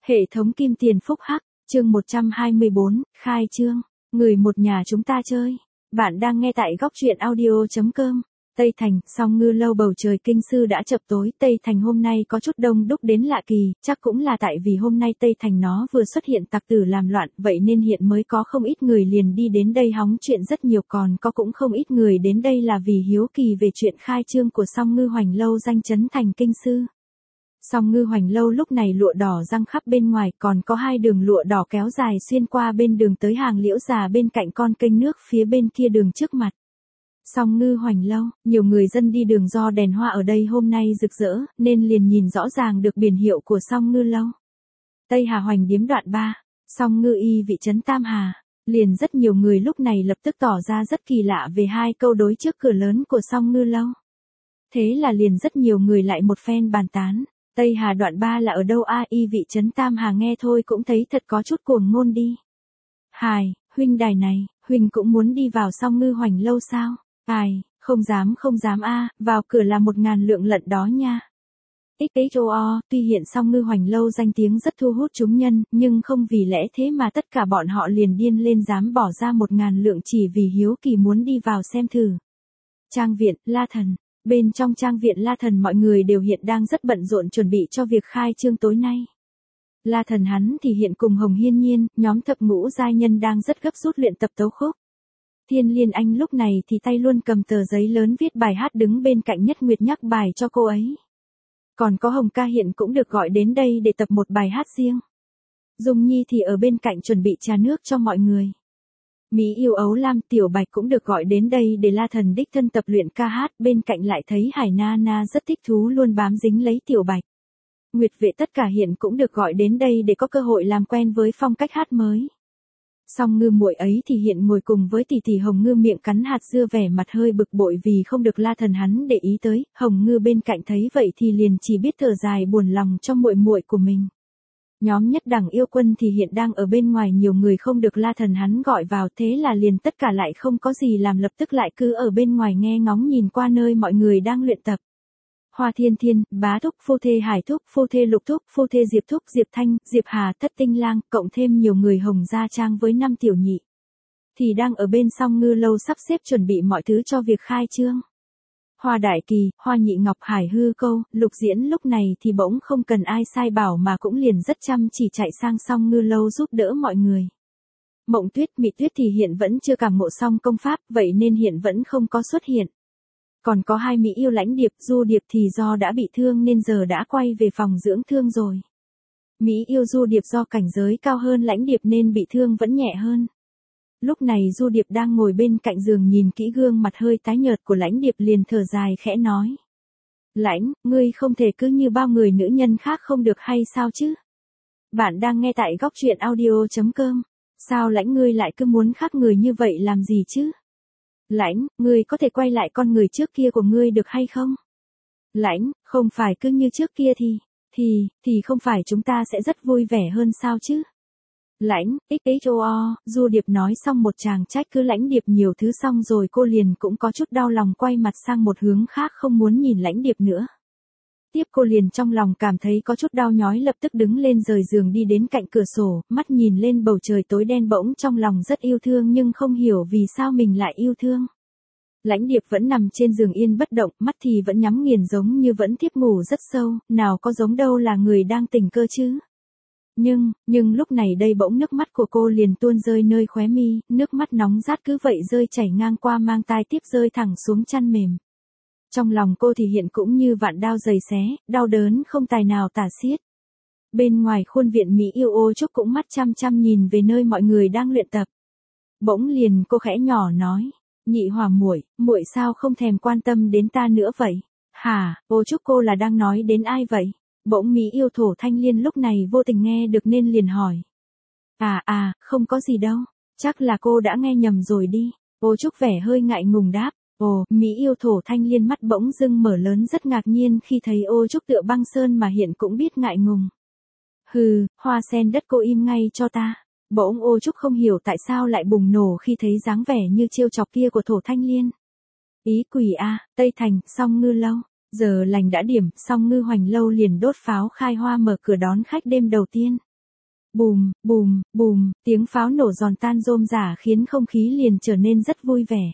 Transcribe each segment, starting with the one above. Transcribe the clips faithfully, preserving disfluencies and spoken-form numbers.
Hệ thống kim tiền phúc hắc, chương một trăm hai mươi bốn, khai trương, người một nhà chúng ta chơi. Bạn đang nghe tại góc truyện audio chấm com. Tây Thành, song ngư lâu bầu trời kinh sư đã chập tối. Tây Thành hôm nay có chút đông đúc đến lạ kỳ, chắc cũng là tại vì hôm nay Tây Thành nó vừa xuất hiện tặc tử làm loạn, vậy nên hiện mới có không ít người liền đi đến đây hóng chuyện rất nhiều, còn có cũng không ít người đến đây là vì hiếu kỳ về chuyện khai trương của song ngư hoành lâu danh chấn thành kinh sư. Song ngư hoành lâu lúc này lụa đỏ răng khắp bên ngoài, còn có hai đường lụa đỏ kéo dài xuyên qua bên đường tới hàng liễu già bên cạnh con kênh nước phía bên kia đường trước mặt. Song ngư hoành lâu, nhiều người dân đi đường do đèn hoa ở đây hôm nay rực rỡ, nên liền nhìn rõ ràng được biển hiệu của song ngư lâu. Tây Hà Hoành điếm đoạn ba, song ngư y vị trấn Tam Hà. Liền rất nhiều người lúc này lập tức tỏ ra rất kỳ lạ về hai câu đối trước cửa lớn của song ngư lâu. Thế là liền rất nhiều người lại một phen bàn tán. Tây Hà đoạn ba là ở đâu a? Y vị trấn Tam Hà nghe thôi cũng thấy thật có chút cuồng ngôn đi. Hài, huynh đài này, huynh cũng muốn đi vào song ngư hoành lâu sao? Ai, không dám không dám a, vào cửa là một ngàn lượng lận đó nha. ích ích o o, tuy hiện song ngư hoành lâu danh tiếng rất thu hút chúng nhân, nhưng không vì lẽ thế mà tất cả bọn họ liền điên lên dám bỏ ra một ngàn lượng chỉ vì hiếu kỳ muốn đi vào xem thử. Trang viện, La Thần. Bên trong trang viện La Thần mọi người đều hiện đang rất bận rộn chuẩn bị cho việc khai trương tối nay. La Thần hắn thì hiện cùng Hồng Hiên Nhiên, nhóm thập ngũ giai nhân đang rất gấp rút luyện tập tấu khúc. Thiên Liên Anh lúc này thì tay luôn cầm tờ giấy lớn viết bài hát đứng bên cạnh Nhất Nguyệt nhắc bài cho cô ấy. Còn có Hồng Ca hiện cũng được gọi đến đây để tập một bài hát riêng. Dung Nhi thì ở bên cạnh chuẩn bị trà nước cho mọi người. Mỹ yêu ấu lam Tiểu Bạch cũng được gọi đến đây để La Thần đích thân tập luyện ca hát, bên cạnh lại thấy Hải Na Na rất thích thú luôn bám dính lấy Tiểu Bạch. Nguyệt Vệ tất cả hiện cũng được gọi đến đây để có cơ hội làm quen với phong cách hát mới. Song ngư muội ấy thì hiện ngồi cùng với tỷ tỷ Hồng Ngư miệng cắn hạt dưa vẻ mặt hơi bực bội vì không được La Thần hắn để ý tới. Hồng Ngư bên cạnh thấy vậy thì liền chỉ biết thở dài buồn lòng cho muội muội của mình. Nhóm Nhất Đẳng Yêu Quân thì hiện đang ở bên ngoài, nhiều người không được La Thần hắn gọi vào, thế là liền tất cả lại không có gì làm, lập tức lại cứ ở bên ngoài nghe ngóng nhìn qua nơi mọi người đang luyện tập. Hoa Thiên Thiên, Bá Thúc, Phu Thê Hải Thúc, Phu Thê Lục Thúc, Phu Thê Diệp Thúc, Diệp Thanh, Diệp Hà, Thất Tinh Lang, cộng thêm nhiều người Hồng Gia Trang với năm tiểu nhị. Thì đang ở bên song ngư lâu sắp xếp chuẩn bị mọi thứ cho việc khai trương. Hoa Đại Kỳ, Hoa Nhị Ngọc, Hải Hư Câu, Lục Diễn lúc này thì bỗng không cần ai sai bảo mà cũng liền rất chăm chỉ chạy sang song ngư lâu giúp đỡ mọi người. Mộng Tuyết, Mị Tuyết thì hiện vẫn chưa cảm ngộ xong công pháp, vậy nên hiện vẫn không có xuất hiện. Còn có hai Mỹ yêu Lãnh Điệp, Du Điệp thì do đã bị thương nên giờ đã quay về phòng dưỡng thương rồi. Mỹ yêu Du Điệp do cảnh giới cao hơn Lãnh Điệp nên bị thương vẫn nhẹ hơn. Lúc này Du Điệp đang ngồi bên cạnh giường nhìn kỹ gương mặt hơi tái nhợt của Lãnh Điệp liền thở dài khẽ nói. Lãnh, ngươi không thể cứ như bao người nữ nhân khác không được hay sao chứ? Bạn đang nghe tại góc truyện audio chấm com. Sao Lãnh ngươi lại cứ muốn khác người như vậy làm gì chứ? Lãnh, ngươi có thể quay lại con người trước kia của ngươi được hay không? Lãnh, không phải cứ như trước kia thì, thì, thì không phải chúng ta sẽ rất vui vẻ hơn sao chứ? Lãnh, ích ích o o, Du Điệp nói xong một tràng trách cứ Lãnh Điệp nhiều thứ xong rồi cô liền cũng có chút đau lòng quay mặt sang một hướng khác không muốn nhìn Lãnh Điệp nữa. Tiếp cô liền trong lòng cảm thấy có chút đau nhói lập tức đứng lên rời giường đi đến cạnh cửa sổ, mắt nhìn lên bầu trời tối đen bỗng trong lòng rất yêu thương nhưng không hiểu vì sao mình lại yêu thương. Lãnh Điệp vẫn nằm trên giường yên bất động, mắt thì vẫn nhắm nghiền giống như vẫn thiếp ngủ rất sâu, nào có giống đâu là người đang tỉnh cơ chứ. Nhưng, nhưng lúc này đây bỗng nước mắt của cô liền tuôn rơi nơi khóe mi, nước mắt nóng rát cứ vậy rơi chảy ngang qua mang tai tiếp rơi thẳng xuống chăn mềm. Trong lòng cô thì hiện cũng như vạn đao giày xé, đau đớn không tài nào tả xiết. Bên ngoài khuôn viện Mỹ yêu Ô Trúc cũng mắt chăm chăm nhìn về nơi mọi người đang luyện tập. Bỗng liền cô khẽ nhỏ nói, Nhị Hòa muội, muội sao không thèm quan tâm đến ta nữa vậy? Hả, Ô Trúc cô là đang nói đến ai vậy? Bỗng Mỹ yêu Thổ Thanh Liên lúc này vô tình nghe được nên liền hỏi. À à, không có gì đâu, chắc là cô đã nghe nhầm rồi đi. Ô Trúc vẻ hơi ngại ngùng đáp. Ồ, Mỹ yêu Thổ Thanh Liên mắt bỗng dưng mở lớn rất ngạc nhiên khi thấy Ô Trúc tựa băng sơn mà hiện cũng biết ngại ngùng. Hừ, hoa sen đất cô im ngay cho ta. Bỗng Ô Trúc không hiểu tại sao lại bùng nổ khi thấy dáng vẻ như trêu chọc kia của Thổ Thanh Liên. Ý quỷ a, Tây Thành, song ngư lâu. Giờ lành đã điểm, song ngư hoành lâu liền đốt pháo khai hoa mở cửa đón khách đêm đầu tiên. Bùm, bùm, bùm, tiếng pháo nổ giòn tan rôm rả khiến không khí liền trở nên rất vui vẻ.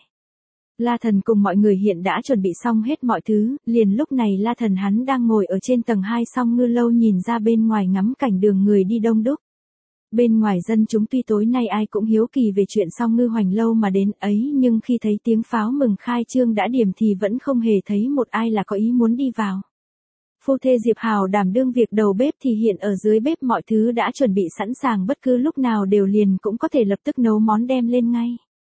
La Thần cùng mọi người hiện đã chuẩn bị xong hết mọi thứ, liền lúc này La Thần hắn đang ngồi ở trên tầng hai Song Ngư Lâu nhìn ra bên ngoài ngắm cảnh đường người đi đông đúc. Bên ngoài dân chúng tuy tối nay ai cũng hiếu kỳ về chuyện Song Ngư Hoành Lâu mà đến ấy nhưng khi thấy tiếng pháo mừng khai trương đã điểm thì vẫn không hề thấy một ai là có ý muốn đi vào. Phu thê Diệp Hào đảm đương việc đầu bếp thì hiện ở dưới bếp mọi thứ đã chuẩn bị sẵn sàng bất cứ lúc nào đều liền cũng có thể lập tức nấu món đem lên ngay.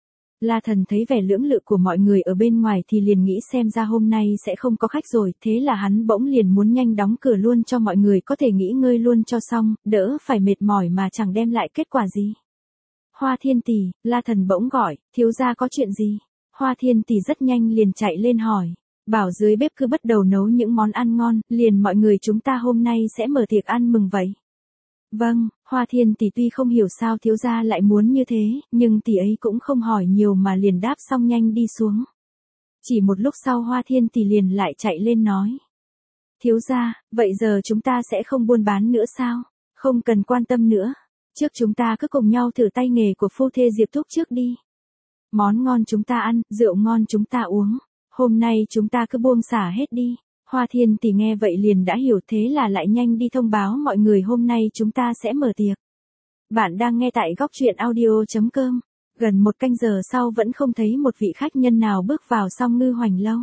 La Thần thấy vẻ lưỡng lự của mọi người ở bên ngoài thì liền nghĩ xem ra hôm nay sẽ không có khách rồi, thế là hắn bỗng liền muốn nhanh đóng cửa luôn cho mọi người có thể nghỉ ngơi luôn cho xong, đỡ phải mệt mỏi mà chẳng đem lại kết quả gì. Hoa Thiên Tỷ, La Thần bỗng gọi, thiếu gia có chuyện gì? Hoa Thiên Tỷ rất nhanh liền chạy lên hỏi, bảo dưới bếp cứ bắt đầu nấu những món ăn ngon, liền mọi người chúng ta hôm nay sẽ mở tiệc ăn mừng vậy. Vâng, Hoa Thiên Tỷ tuy không hiểu sao thiếu gia lại muốn như thế, nhưng tỷ ấy cũng không hỏi nhiều mà liền đáp xong nhanh đi xuống. Chỉ một lúc sau Hoa Thiên Tỷ liền lại chạy lên nói. Thiếu gia, vậy giờ chúng ta sẽ không buôn bán nữa sao? Không cần quan tâm nữa. Trước chúng ta cứ cùng nhau thử tay nghề của phu thê Diệp Thúc trước đi. Món ngon chúng ta ăn, rượu ngon chúng ta uống. Hôm nay chúng ta cứ buông xả hết đi. Hoa Thiên Tỷ nghe vậy liền đã hiểu thế là lại nhanh đi thông báo mọi người hôm nay chúng ta sẽ mở tiệc. Bạn đang nghe tại góc truyện audio chấm com. Gần một canh giờ sau vẫn không thấy một vị khách nhân nào bước vào Song Ngư Hoành Lâu.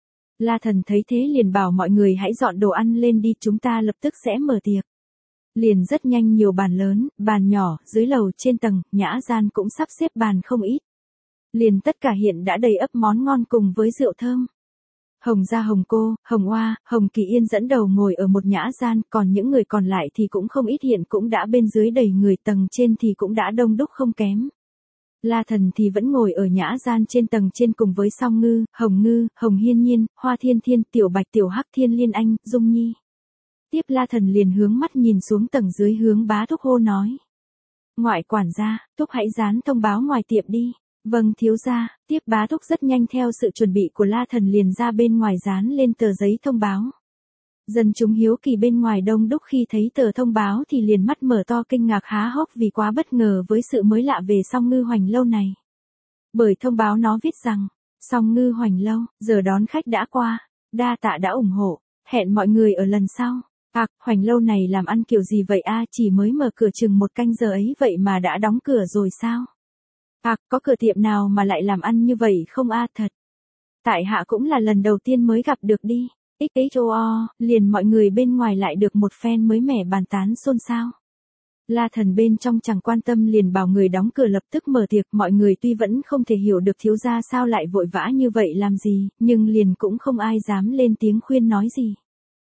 La Thần thấy thế liền bảo mọi người hãy dọn đồ ăn lên đi, chúng ta lập tức sẽ mở tiệc. Liền rất nhanh nhiều bàn lớn, bàn nhỏ, dưới lầu trên tầng, nhã gian cũng sắp xếp bàn không ít. Liền tất cả hiện đã đầy ắp món ngon cùng với rượu thơm. Hồng Gia Hồng Cô, Hồng Oa, Hồng Kỳ Yên dẫn đầu ngồi ở một nhã gian, còn những người còn lại thì cũng không ít hiện cũng đã bên dưới đầy người, tầng trên thì cũng đã đông đúc không kém. La Thần thì vẫn ngồi ở nhã gian trên tầng trên cùng với Song Ngư, Hồng Ngư, Hồng Hiên Nhiên, Hoa Thiên Thiên, Tiểu Bạch Tiểu Hắc, Thiên Liên Anh, Dung Nhi. Tiếp La Thần liền hướng mắt nhìn xuống tầng dưới hướng Bá Thúc hô nói. Ngoại quản gia, Thúc hãy dán thông báo ngoài tiệm đi. Vâng thiếu gia, tiếp Bá Thúc rất nhanh theo sự chuẩn bị của La Thần liền ra bên ngoài dán lên tờ giấy thông báo. Dân chúng hiếu kỳ bên ngoài đông đúc khi thấy tờ thông báo thì liền mắt mở to kinh ngạc há hốc vì quá bất ngờ với sự mới lạ về Song Ngư Hoành Lâu này. Bởi thông báo nó viết rằng, Song Ngư Hoành Lâu, giờ đón khách đã qua, đa tạ đã ủng hộ, hẹn mọi người ở lần sau. À, Hoành Lâu này làm ăn kiểu gì vậy a, chỉ mới mở cửa chừng một canh giờ ấy vậy mà đã đóng cửa rồi sao? À, có cửa tiệm nào mà lại làm ăn như vậy không a, thật. Tại hạ cũng là lần đầu tiên mới gặp được đi. ích ích o o, liền mọi người bên ngoài lại được một phen mới mẻ bàn tán xôn xao. La Thần bên trong chẳng quan tâm liền bảo người đóng cửa lập tức mở tiệc, mọi người tuy vẫn không thể hiểu được thiếu gia sao lại vội vã như vậy làm gì, nhưng liền cũng không ai dám lên tiếng khuyên nói gì.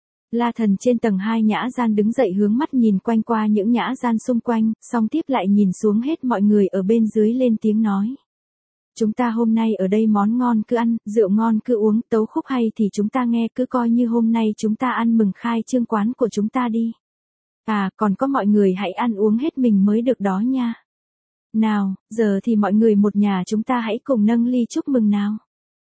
La Thần trên tầng hai nhã gian đứng dậy hướng mắt nhìn quanh qua những nhã gian xung quanh, xong tiếp lại nhìn xuống hết mọi người ở bên dưới lên tiếng nói. Chúng ta hôm nay ở đây món ngon cứ ăn, rượu ngon cứ uống, tấu khúc hay thì chúng ta nghe, cứ coi như hôm nay chúng ta ăn mừng khai trương quán của chúng ta đi. À, còn có mọi người hãy ăn uống hết mình mới được đó nha. Nào, giờ thì mọi người một nhà chúng ta hãy cùng nâng ly chúc mừng nào.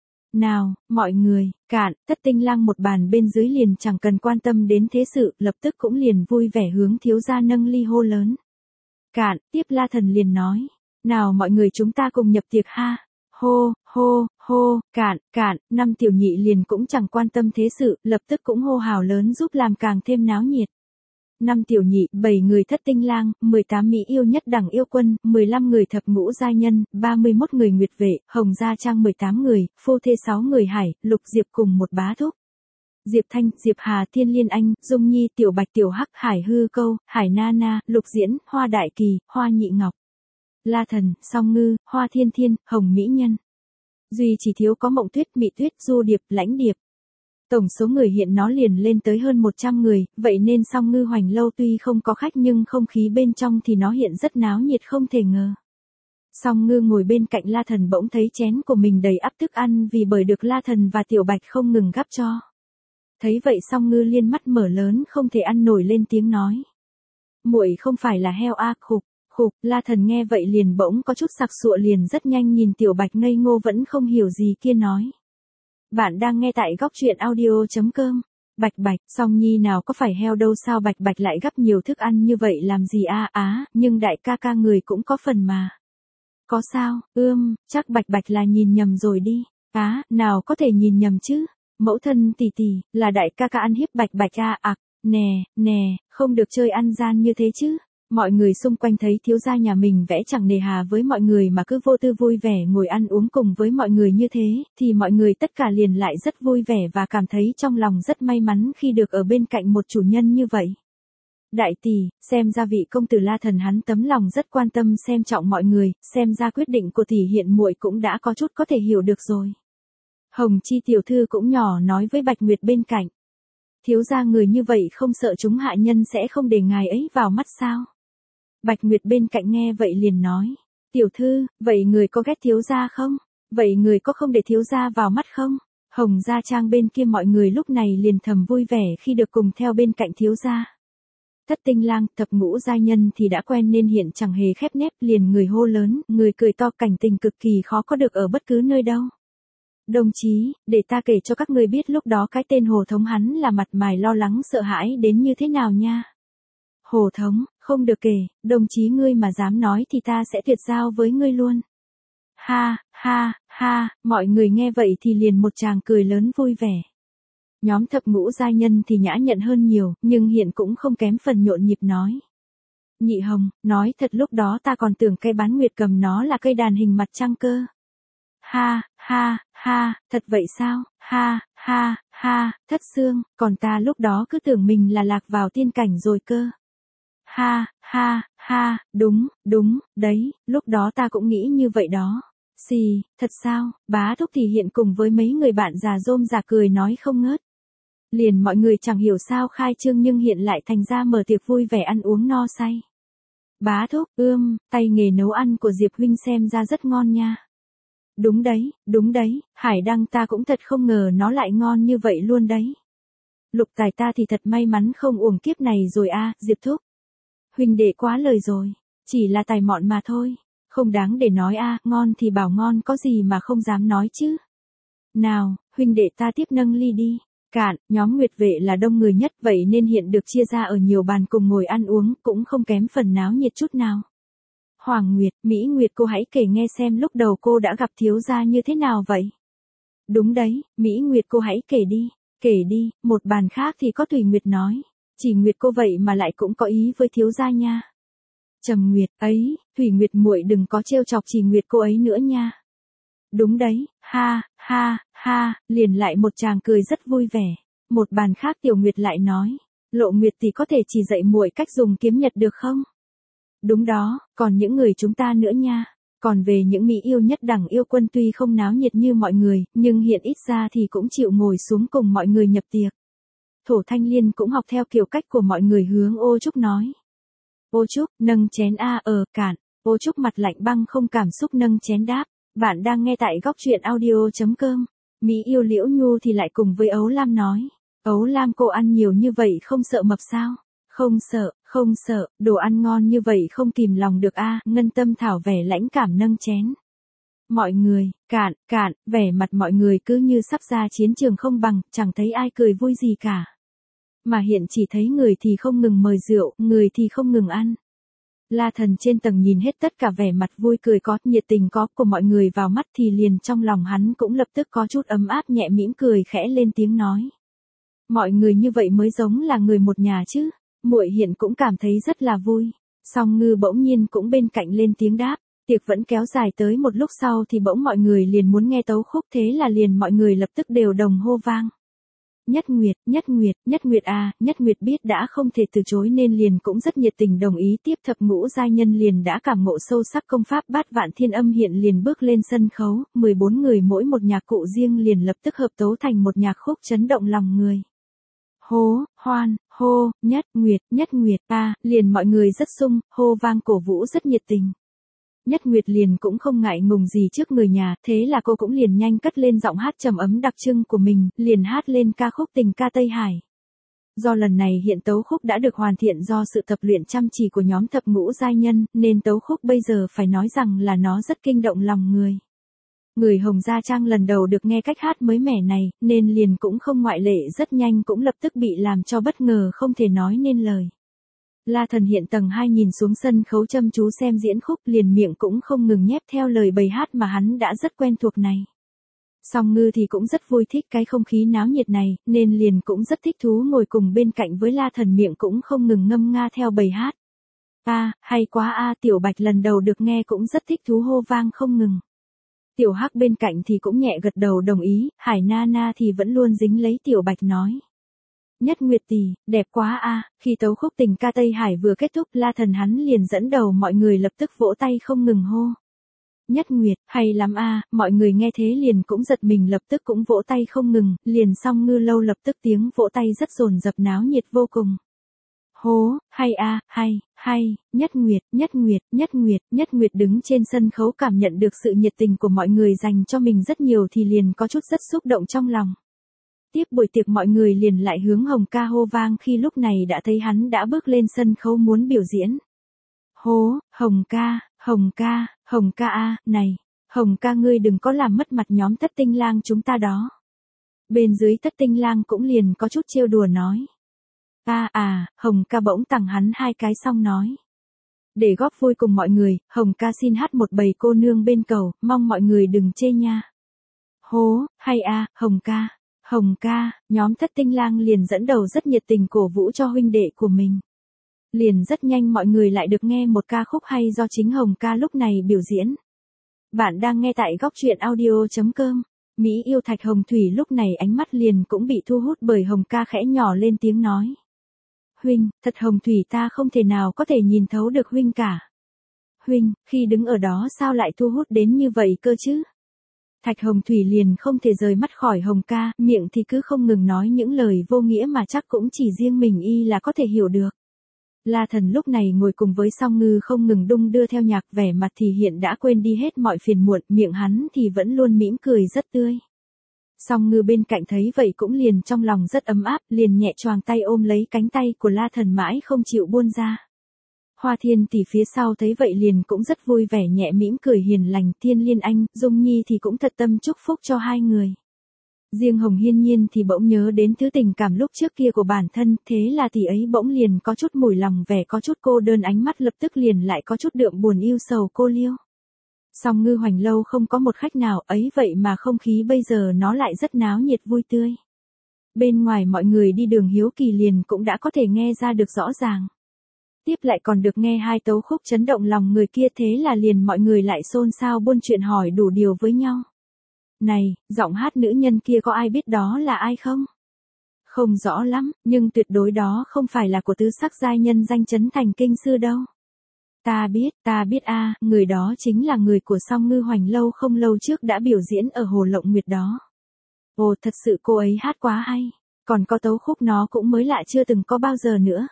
Nào, mọi người, cạn, Tất Tinh Lang một bàn bên dưới liền chẳng cần quan tâm đến thế sự, lập tức cũng liền vui vẻ hướng thiếu gia nâng ly hô lớn. Cạn, tiếp La Thần liền nói. Nào mọi người chúng ta cùng nhập tiệc ha. Hô, hô, hô, cạn, cạn, năm tiểu nhị liền cũng chẳng quan tâm thế sự, lập tức cũng hô hào lớn giúp làm càng thêm náo nhiệt. Năm tiểu nhị, bảy người Thất Tinh Lang, mười tám mỹ yêu nhất đẳng yêu quân, mười lăm người thập ngũ giai nhân, ba mươi mốt người nguyệt vệ, Hồng Gia Trang mười tám người, phu thê sáu người Hải, Lục Diệp cùng một Bá Thúc. Diệp Thanh, Diệp Hà, Thiên Liên Anh, Dung Nhi, Tiểu Bạch Tiểu Hắc, Hải Hư Câu, Hải Na Na, Lục Diễn, Hoa Đại Kỳ, Hoa Nhị Ngọc. La Thần, Song Ngư, Hoa Thiên Thiên, Hồng Mỹ Nhân. Duy chỉ thiếu có Mộng Tuyết, Mị Tuyết, Du Điệp, Lãnh Điệp. Tổng số người hiện nó liền lên tới hơn một trăm người, vậy nên Song Ngư Hoành Lâu tuy không có khách nhưng không khí bên trong thì nó hiện rất náo nhiệt không thể ngờ. Song Ngư ngồi bên cạnh La Thần bỗng thấy chén của mình đầy ắp thức ăn vì bởi được La Thần và Tiểu Bạch không ngừng gắp cho. Thấy vậy Song Ngư liên mắt mở lớn không thể ăn nổi lên tiếng nói. Muội không phải là heo a, khục. Khục, La Thần nghe vậy liền bỗng có chút sặc sụa liền rất nhanh nhìn Tiểu Bạch ngây ngô vẫn không hiểu gì kia nói. Bạn đang nghe tại góc truyện audio chấm com. Bạch Bạch, Song Nhi nào có phải heo đâu sao Bạch Bạch lại gắp nhiều thức ăn như vậy làm gì a á, à, nhưng đại ca ca người cũng có phần mà. Có sao, ưm, chắc Bạch Bạch là nhìn nhầm rồi đi. Á, à, nào có thể nhìn nhầm chứ. Mẫu thân tỷ tỷ, là đại ca ca ăn hiếp Bạch Bạch a à, nè, nè, không được chơi ăn gian như thế chứ. Mọi người xung quanh thấy thiếu gia nhà mình vẽ chẳng nề hà với mọi người mà cứ vô tư vui vẻ ngồi ăn uống cùng với mọi người như thế, thì mọi người tất cả liền lại rất vui vẻ và cảm thấy trong lòng rất may mắn khi được ở bên cạnh một chủ nhân như vậy. Đại tỷ, xem ra vị công tử La Thần hắn tấm lòng rất quan tâm xem trọng mọi người, xem ra quyết định của tỷ hiện muội cũng đã có chút có thể hiểu được rồi. Hồng Chi tiểu thư cũng nhỏ nói với Bạch Nguyệt bên cạnh. Thiếu gia người như vậy không sợ chúng hạ nhân sẽ không để ngài ấy vào mắt sao? Bạch Nguyệt bên cạnh nghe vậy liền nói. Tiểu thư, vậy người có ghét thiếu gia không? Vậy người có không để thiếu gia vào mắt không? Hồng Gia Trang bên kia mọi người lúc này liền thầm vui vẻ khi được cùng theo bên cạnh thiếu gia. Thất Tinh Lang, thập ngũ giai nhân thì đã quen nên hiện chẳng hề khép nép liền người hô lớn, người cười to cảnh tình cực kỳ khó có được ở bất cứ nơi đâu. Đồng chí, để ta kể cho các ngươi biết lúc đó cái tên Hồ Thống hắn là mặt mày lo lắng sợ hãi đến như thế nào nha. Hồ Thống, không được kể, đồng chí ngươi mà dám nói thì ta sẽ tuyệt giao với ngươi luôn. Ha, ha, ha, mọi người nghe vậy thì liền một tràng cười lớn vui vẻ. Nhóm thập ngũ giai nhân thì nhã nhặn hơn nhiều, nhưng hiện cũng không kém phần nhộn nhịp nói. Nhị Hồng, nói thật lúc đó ta còn tưởng cây bán nguyệt cầm nó là cây đàn hình mặt trăng cơ. Ha, ha, ha, thật vậy sao, ha, ha, ha, Thất Xương, còn ta lúc đó cứ tưởng mình là lạc vào tiên cảnh rồi cơ. Ha, ha, ha, đúng, đúng, đấy, lúc đó ta cũng nghĩ như vậy đó. Xì, thật sao, bá thúc thì hiện cùng với mấy người bạn già rôm rả cười nói không ngớt. Liền mọi người chẳng hiểu sao khai trương nhưng hiện lại thành ra mở tiệc vui vẻ ăn uống no say. Bá thúc, ưm, tay nghề nấu ăn của Diệp huynh xem ra rất ngon nha. Đúng đấy, đúng đấy, Hải Đăng ta cũng thật không ngờ nó lại ngon như vậy luôn đấy. Lục Tài ta thì thật may mắn không uổng kiếp này rồi a, Diệp thúc. Huynh đệ quá lời rồi, chỉ là tài mọn mà thôi, không đáng để nói a, ngon thì bảo ngon có gì mà không dám nói chứ. Nào, huynh đệ ta tiếp nâng ly đi. Cạn, nhóm Nguyệt Vệ là đông người nhất vậy nên hiện được chia ra ở nhiều bàn cùng ngồi ăn uống, cũng không kém phần náo nhiệt chút nào. Hoàng Nguyệt, Mỹ Nguyệt cô hãy kể nghe xem lúc đầu cô đã gặp thiếu gia như thế nào vậy? Đúng đấy, Mỹ Nguyệt cô hãy kể đi, kể đi, một bàn khác thì có Thủy Nguyệt nói. Chỉ Nguyệt cô vậy mà lại cũng có ý với thiếu gia nha. Trầm Nguyệt, ấy, Thủy Nguyệt muội đừng có trêu chọc Chỉ Nguyệt cô ấy nữa nha. Đúng đấy, ha, ha, ha, liền lại một tràng cười rất vui vẻ. Một bàn khác Tiểu Nguyệt lại nói, Lộ Nguyệt thì có thể chỉ dạy muội cách dùng kiếm nhật được không? Đúng đó, còn những người chúng ta nữa nha. Còn về những mỹ yêu nhất đẳng yêu quân tuy không náo nhiệt như mọi người, nhưng hiện ít ra thì cũng chịu ngồi xuống cùng mọi người nhập tiệc. Thổ Thanh Liên cũng học theo kiểu cách của mọi người hướng Ô Trúc nói. Ô Trúc, nâng chén a ờ, cạn. Ô Trúc mặt lạnh băng không cảm xúc nâng chén đáp. Bạn đang nghe tại góc truyện audio.com. Mỹ yêu Liễu Nhu thì lại cùng với Ấu Lam nói. Ấu Lam cô ăn nhiều như vậy không sợ mập sao? Không sợ, không sợ, đồ ăn ngon như vậy không kìm lòng được a. Ngân Tâm Thảo vẻ lãnh cảm nâng chén. Mọi người, cạn, cạn, vẻ mặt mọi người cứ như sắp ra chiến trường không bằng, chẳng thấy ai cười vui gì cả. Mà hiện chỉ thấy người thì không ngừng mời rượu, người thì không ngừng ăn. La Thần trên tầng nhìn hết tất cả vẻ mặt vui cười có, nhiệt tình có của mọi người vào mắt thì liền trong lòng hắn cũng lập tức có chút ấm áp nhẹ mỉm cười khẽ lên tiếng nói. Mọi người như vậy mới giống là người một nhà chứ, muội hiện cũng cảm thấy rất là vui. Song Ngư bỗng nhiên cũng bên cạnh lên tiếng đáp, tiệc vẫn kéo dài tới một lúc sau thì bỗng mọi người liền muốn nghe tấu khúc thế là liền mọi người lập tức đều đồng hô vang. Nhất Nguyệt, Nhất Nguyệt, Nhất Nguyệt à, Nhất Nguyệt biết đã không thể từ chối nên liền cũng rất nhiệt tình đồng ý tiếp thập ngũ giai nhân liền đã cảm ngộ sâu sắc công pháp bát vạn thiên âm hiện liền bước lên sân khấu, mười bốn người mỗi một nhạc cụ riêng liền lập tức hợp tấu thành một nhạc khúc chấn động lòng người. Hô, hoan, hô, Nhất Nguyệt, Nhất Nguyệt à, liền mọi người rất sung, hô vang cổ vũ rất nhiệt tình. Nhất Nguyệt liền cũng không ngại ngùng gì trước người nhà, thế là cô cũng liền nhanh cất lên giọng hát trầm ấm đặc trưng của mình, liền hát lên ca khúc Tình ca Tây Hải. Do lần này hiện tấu khúc đã được hoàn thiện do sự tập luyện chăm chỉ của nhóm thập ngũ giai nhân, nên tấu khúc bây giờ phải nói rằng là nó rất kinh động lòng người. Người Hồng Gia Trang lần đầu được nghe cách hát mới mẻ này, nên liền cũng không ngoại lệ, rất nhanh cũng lập tức bị làm cho bất ngờ không thể nói nên lời. La Thần hiện tầng hai nhìn xuống sân khấu chăm chú xem diễn khúc, liền miệng cũng không ngừng nhép theo lời bài hát mà hắn đã rất quen thuộc này. Song Ngư thì cũng rất vui thích cái không khí náo nhiệt này, nên liền cũng rất thích thú ngồi cùng bên cạnh với La Thần, miệng cũng không ngừng ngâm nga theo bài hát. A, à, hay quá a, à, Tiểu Bạch lần đầu được nghe cũng rất thích thú hô vang không ngừng. Tiểu Hắc bên cạnh thì cũng nhẹ gật đầu đồng ý, Hải Na Na thì vẫn luôn dính lấy Tiểu Bạch nói. Nhất Nguyệt tỷ, đẹp quá a, à. Khi tấu khúc tình ca Tây Hải vừa kết thúc, La Thần hắn liền dẫn đầu mọi người lập tức vỗ tay không ngừng hô. Nhất Nguyệt, hay lắm a, à. Mọi người nghe thế liền cũng giật mình lập tức cũng vỗ tay không ngừng, liền Song Ngư Lâu lập tức tiếng vỗ tay rất dồn dập náo nhiệt vô cùng. Hố, hay a, à, hay, hay, Nhất Nguyệt, Nhất Nguyệt, Nhất Nguyệt, Nhất Nguyệt đứng trên sân khấu cảm nhận được sự nhiệt tình của mọi người dành cho mình rất nhiều thì liền có chút rất xúc động trong lòng. Tiếp buổi tiệc mọi người liền lại hướng Hồng Ca hô vang khi lúc này đã thấy hắn đã bước lên sân khấu muốn biểu diễn. Hố, Hồng Ca, Hồng Ca, Hồng Ca a, này, Hồng Ca ngươi đừng có làm mất mặt nhóm Thất Tinh Lang chúng ta đó. Bên dưới Thất Tinh Lang cũng liền có chút trêu đùa nói. À à, Hồng Ca bỗng tặng hắn hai cái xong nói. Để góp vui cùng mọi người, Hồng Ca xin hát một bầy cô nương bên cầu, mong mọi người đừng chê nha. Hố, hay a, à, Hồng Ca, Hồng Ca, nhóm Thất Tinh Lang liền dẫn đầu rất nhiệt tình cổ vũ cho huynh đệ của mình. Liền rất nhanh mọi người lại được nghe một ca khúc hay do chính Hồng Ca lúc này biểu diễn. Bạn đang nghe tại góc truyện audio chấm com. Mỹ yêu Thạch Hồng Thủy lúc này ánh mắt liền cũng bị thu hút bởi Hồng Ca khẽ nhỏ lên tiếng nói. Huynh, thật Hồng Thủy ta không thể nào có thể nhìn thấu được huynh cả. Huynh, khi đứng ở đó sao lại thu hút đến như vậy cơ chứ? Thạch Hồng Thủy liền không thể rời mắt khỏi Hồng Ca, miệng thì cứ không ngừng nói những lời vô nghĩa mà chắc cũng chỉ riêng mình y là có thể hiểu được. La Thần lúc này ngồi cùng với Song Ngư không ngừng đung đưa theo nhạc, vẻ mặt thì hiện đã quên đi hết mọi phiền muộn, miệng hắn thì vẫn luôn mỉm cười rất tươi. Song Ngư bên cạnh thấy vậy cũng liền trong lòng rất ấm áp, liền nhẹ choàng tay ôm lấy cánh tay của La Thần mãi không chịu buông ra. Hoa Thiên tỷ phía sau thấy vậy liền cũng rất vui vẻ nhẹ mỉm cười hiền lành, Thiên Liên Anh, Dung Nhi thì cũng thật tâm chúc phúc cho hai người. Riêng Hồng Hiên Nhiên thì bỗng nhớ đến thứ tình cảm lúc trước kia của bản thân, thế là tỷ ấy bỗng liền có chút mùi lòng, vẻ có chút cô đơn, ánh mắt lập tức liền lại có chút đượm buồn yêu sầu cô liêu. Song Ngư Hoành lâu không có một khách nào, ấy vậy mà không khí bây giờ nó lại rất náo nhiệt vui tươi. Bên ngoài mọi người đi đường hiếu kỳ liền cũng đã có thể nghe ra được rõ ràng. Tiếp lại còn được nghe hai tấu khúc chấn động lòng người kia, thế là liền mọi người lại xôn xao buôn chuyện hỏi đủ điều với nhau. Này, giọng hát nữ nhân kia có ai biết đó là ai không? Không rõ lắm, nhưng tuyệt đối đó không phải là của tứ sắc giai nhân danh chấn thành kinh sư đâu. Ta biết, ta biết a, à, người đó chính là người của Song Ngư Hoành lâu không lâu trước đã biểu diễn ở Hồ Lộng Nguyệt đó. Ồ, thật sự cô ấy hát quá hay, còn có tấu khúc nó cũng mới lạ chưa từng có bao giờ nữa.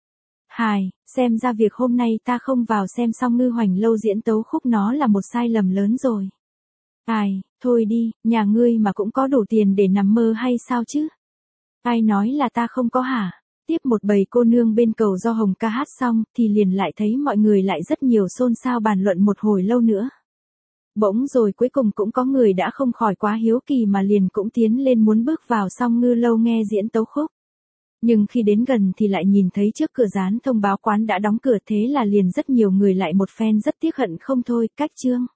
Hài, xem ra việc hôm nay ta không vào xem Song Ngư Hoành lâu diễn tấu khúc nó là một sai lầm lớn rồi. Ai, thôi đi, nhà ngươi mà cũng có đủ tiền để nằm mơ hay sao chứ? Ai nói là ta không có hả? Tiếp một bầy cô nương bên cầu do Hồng Ca hát xong, thì liền lại thấy mọi người lại rất nhiều xôn xao bàn luận một hồi lâu nữa. Bỗng rồi cuối cùng cũng có người đã không khỏi quá hiếu kỳ mà liền cũng tiến lên muốn bước vào Song Ngư lâu nghe diễn tấu khúc. Nhưng khi đến gần thì lại nhìn thấy trước cửa dán thông báo quán đã đóng cửa, thế là liền rất nhiều người lại một phen rất tiếc hận không thôi, cách chương.